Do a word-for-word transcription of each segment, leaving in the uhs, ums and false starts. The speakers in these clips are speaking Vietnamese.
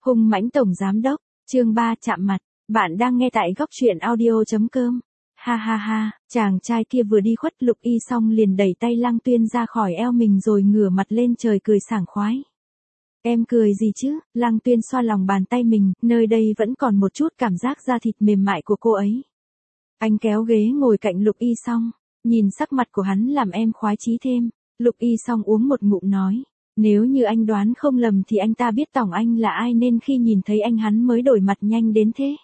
Hung mãnh tổng giám đốc, chương ba chạm mặt, bạn đang nghe tại góc truyện audio.com. Ha ha ha, chàng trai kia vừa đi khuất Lục Y xong liền đẩy tay Lăng Tuyên ra khỏi eo mình rồi ngửa mặt lên trời cười sảng khoái. Em cười gì chứ? Lăng Tuyên xoa lòng bàn tay mình, nơi đây vẫn còn một chút cảm giác da thịt mềm mại của cô ấy. Anh kéo ghế ngồi cạnh Lục Y xong, nhìn sắc mặt của hắn làm em khoái chí thêm. Lục Y xong uống một ngụm nói, nếu như anh đoán không lầm thì anh ta biết tổng anh là ai nên khi nhìn thấy anh hắn mới đổi mặt nhanh đến thế.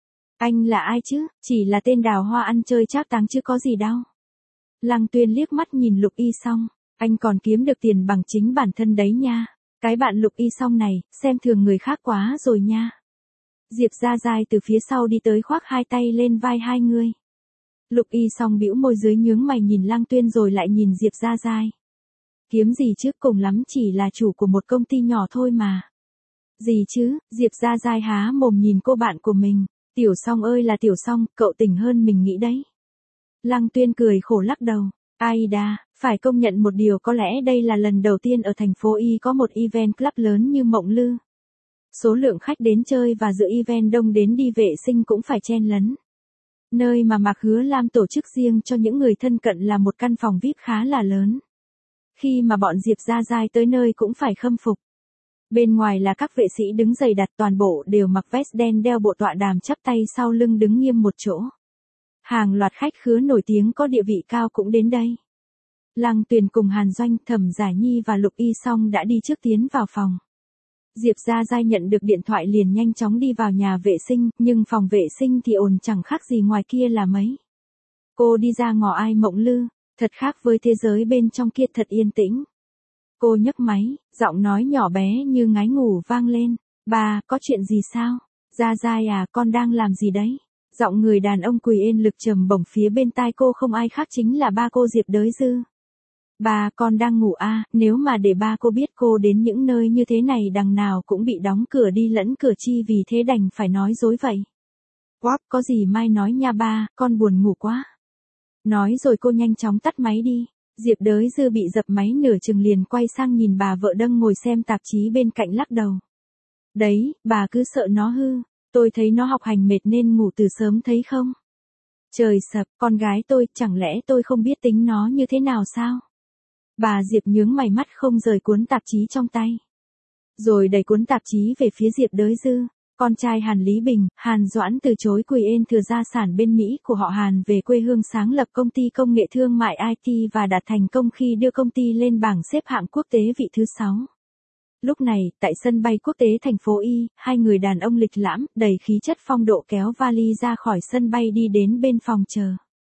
Anh là ai chứ? Chỉ là tên đào hoa ăn chơi trác táng chứ có gì đâu. Lăng Tuyên liếc mắt nhìn Lục Y xong, anh còn kiếm được tiền bằng chính bản thân đấy nha. Cái bạn Lục Y xong này, xem thường người khác quá rồi nha. Diệp Gia Giai từ phía sau đi tới khoác hai tay lên vai hai người. Lục Y xong bĩu môi dưới nhướng mày nhìn Lăng Tuyên rồi lại nhìn Diệp Gia Giai. Kiếm gì chứ, cùng lắm chỉ là chủ của một công ty nhỏ thôi mà. Gì chứ? Diệp Gia Giai há mồm nhìn cô bạn của mình. Tiểu Song ơi là Tiểu Song, cậu tỉnh hơn mình nghĩ đấy. Lăng Tuyên cười khổ lắc đầu. Ai đa, phải công nhận một điều, có lẽ đây là lần đầu tiên ở thành phố Y có một event club lớn như Mộng Lư. Số lượng khách đến chơi và dự event đông đến đi vệ sinh cũng phải chen lấn. Nơi mà Mạc Hứa Lam tổ chức riêng cho những người thân cận là một căn phòng vi ai pi khá là lớn. Khi mà bọn Diệp Gia Giai tới nơi cũng phải khâm phục. Bên ngoài là các vệ sĩ đứng dày đặt, toàn bộ đều mặc vest đen đeo bộ tọa đàm chắp tay sau lưng đứng nghiêm một chỗ. Hàng loạt khách khứa nổi tiếng có địa vị cao cũng đến đây. Lăng Tuyền cùng Hàn Doanh, Thẩm Giả Nhi và Lục Y xong đã đi trước tiến vào phòng. Diệp Gia Giai nhận được điện thoại liền nhanh chóng đi vào nhà vệ sinh, nhưng phòng vệ sinh thì ồn chẳng khác gì ngoài kia là mấy. Cô đi ra ngõ ai Mộng Lư, thật khác với thế giới bên trong kia, thật yên tĩnh. Cô nhấc máy, giọng nói nhỏ bé như ngái ngủ vang lên. Bà, có chuyện gì sao? Gia Giai à, con đang làm gì đấy? Giọng người đàn ông Quỳ Yên lực trầm bổng phía bên tai cô không ai khác chính là ba cô Diệp Đới Dư. Bà, con đang ngủ à, nếu mà để ba cô biết cô đến những nơi như thế này đằng nào cũng bị đóng cửa đi lẫn cửa chi, vì thế đành phải nói dối vậy. Quáp, có gì mai nói nha ba, con buồn ngủ quá. Nói rồi cô nhanh chóng tắt máy đi. Diệp Đới Dư bị dập máy nửa chừng liền quay sang nhìn bà vợ đang ngồi xem tạp chí bên cạnh lắc đầu. Đấy, bà cứ sợ nó hư, tôi thấy nó học hành mệt nên ngủ từ sớm thấy không? Trời sập, con gái tôi, chẳng lẽ tôi không biết tính nó như thế nào sao? Bà Diệp nhướng mày mắt không rời cuốn tạp chí trong tay. Rồi đẩy cuốn tạp chí về phía Diệp Đới Dư. Con trai Hàn Lý Bình, Hàn Doãn từ chối Quỳ Yên thừa gia sản bên Mỹ của họ Hàn về quê hương sáng lập công ty công nghệ thương mại i tê và đạt thành công khi đưa công ty lên bảng xếp hạng quốc tế vị thứ sáu. Lúc này, tại sân bay quốc tế thành phố Y, hai người đàn ông lịch lãm, đầy khí chất phong độ kéo vali ra khỏi sân bay đi đến bên phòng chờ.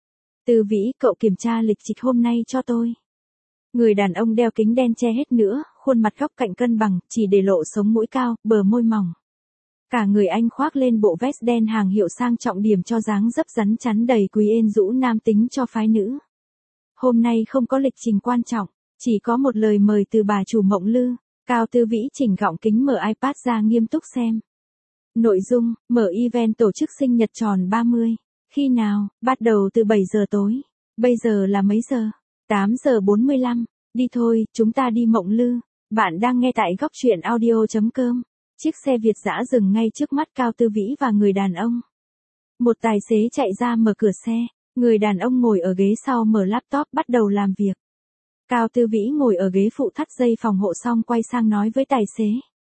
Từ Vĩ, cậu kiểm tra lịch trình hôm nay cho tôi. Người đàn ông đeo kính đen che hết nữa, khuôn mặt góc cạnh cân bằng, chỉ để lộ sống mũi cao, bờ môi mỏng. Cả người anh khoác lên bộ vest đen hàng hiệu sang trọng điểm cho dáng dấp rắn chắn đầy Quý Yên rũ nam tính cho phái nữ. Hôm nay không có lịch trình quan trọng, chỉ có một lời mời từ bà chủ Mộng Lư. Cao Tư Vĩ chỉnh gọng kính mở iPad ra nghiêm túc xem. Nội dung, mở event tổ chức sinh nhật tròn ba mươi. Khi nào? Bắt đầu từ bảy giờ tối. Bây giờ là mấy giờ? tám giờ bốn mươi lăm. Đi thôi, chúng ta đi Mộng Lư. Bạn đang nghe tại góc truyện audio.com. Chiếc xe Việt dã dừng ngay trước mắt Cao Tư Vĩ và người đàn ông. Một tài xế chạy ra mở cửa xe, người đàn ông ngồi ở ghế sau mở laptop bắt đầu làm việc. Cao Tư Vĩ ngồi ở ghế phụ thắt dây phòng hộ xong quay sang nói với tài xế.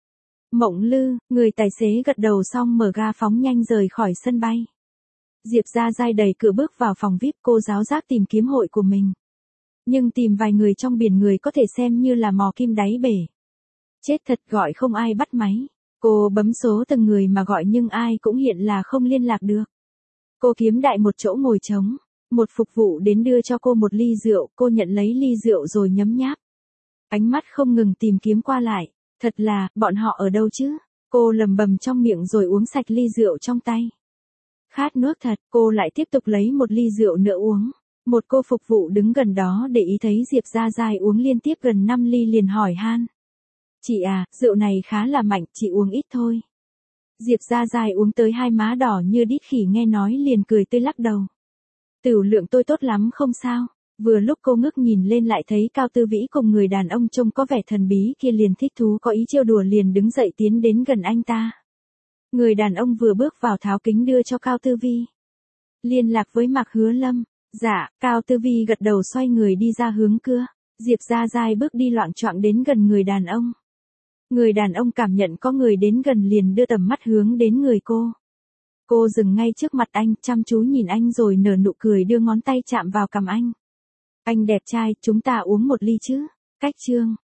Mộng Lư, người tài xế gật đầu xong mở ga phóng nhanh rời khỏi sân bay. Diệp Gia Giai đẩy cửa bước vào phòng vi ai pi, cô giáo giác tìm kiếm hội của mình. Nhưng tìm vài người trong biển người có thể xem như là mò kim đáy bể. Chết thật, gọi không ai bắt máy. Cô bấm số từng người mà gọi nhưng ai cũng hiện là không liên lạc được. Cô kiếm đại một chỗ ngồi trống. Một phục vụ đến đưa cho cô một ly rượu, cô nhận lấy ly rượu rồi nhấm nháp. Ánh mắt không ngừng tìm kiếm qua lại. Thật là, bọn họ ở đâu chứ? Cô lầm bầm trong miệng rồi uống sạch ly rượu trong tay. Khát nước thật, cô lại tiếp tục lấy một ly rượu nữa uống. Một cô phục vụ đứng gần đó để ý thấy Diệp Gia Giai uống liên tiếp gần năm ly liền hỏi han. Chị à, rượu này khá là mạnh, chị uống ít thôi. Diệp Gia Giai uống tới hai má đỏ như đít khỉ nghe nói liền cười tươi lắc đầu. Tửu lượng tôi tốt lắm không sao, Vừa lúc cô ngước nhìn lên lại thấy Cao Tư Vĩ cùng người đàn ông trông có vẻ thần bí kia liền thích thú có ý trêu đùa liền đứng dậy tiến đến gần anh ta. Người đàn ông vừa bước vào tháo kính đưa cho Cao Tư Vi. Liên lạc với Mạc Hứa Lâm. Dạ, Cao Tư Vi gật đầu xoay người đi ra hướng cửa. Diệp Gia Giai bước đi loạng choạng đến gần người đàn ông. Người đàn ông cảm nhận có người đến gần liền đưa tầm mắt hướng đến người cô. Cô dừng ngay trước mặt anh, chăm chú nhìn anh rồi nở nụ cười đưa ngón tay chạm vào cằm anh. Anh đẹp trai, chúng ta uống một ly chứ? Cách chương.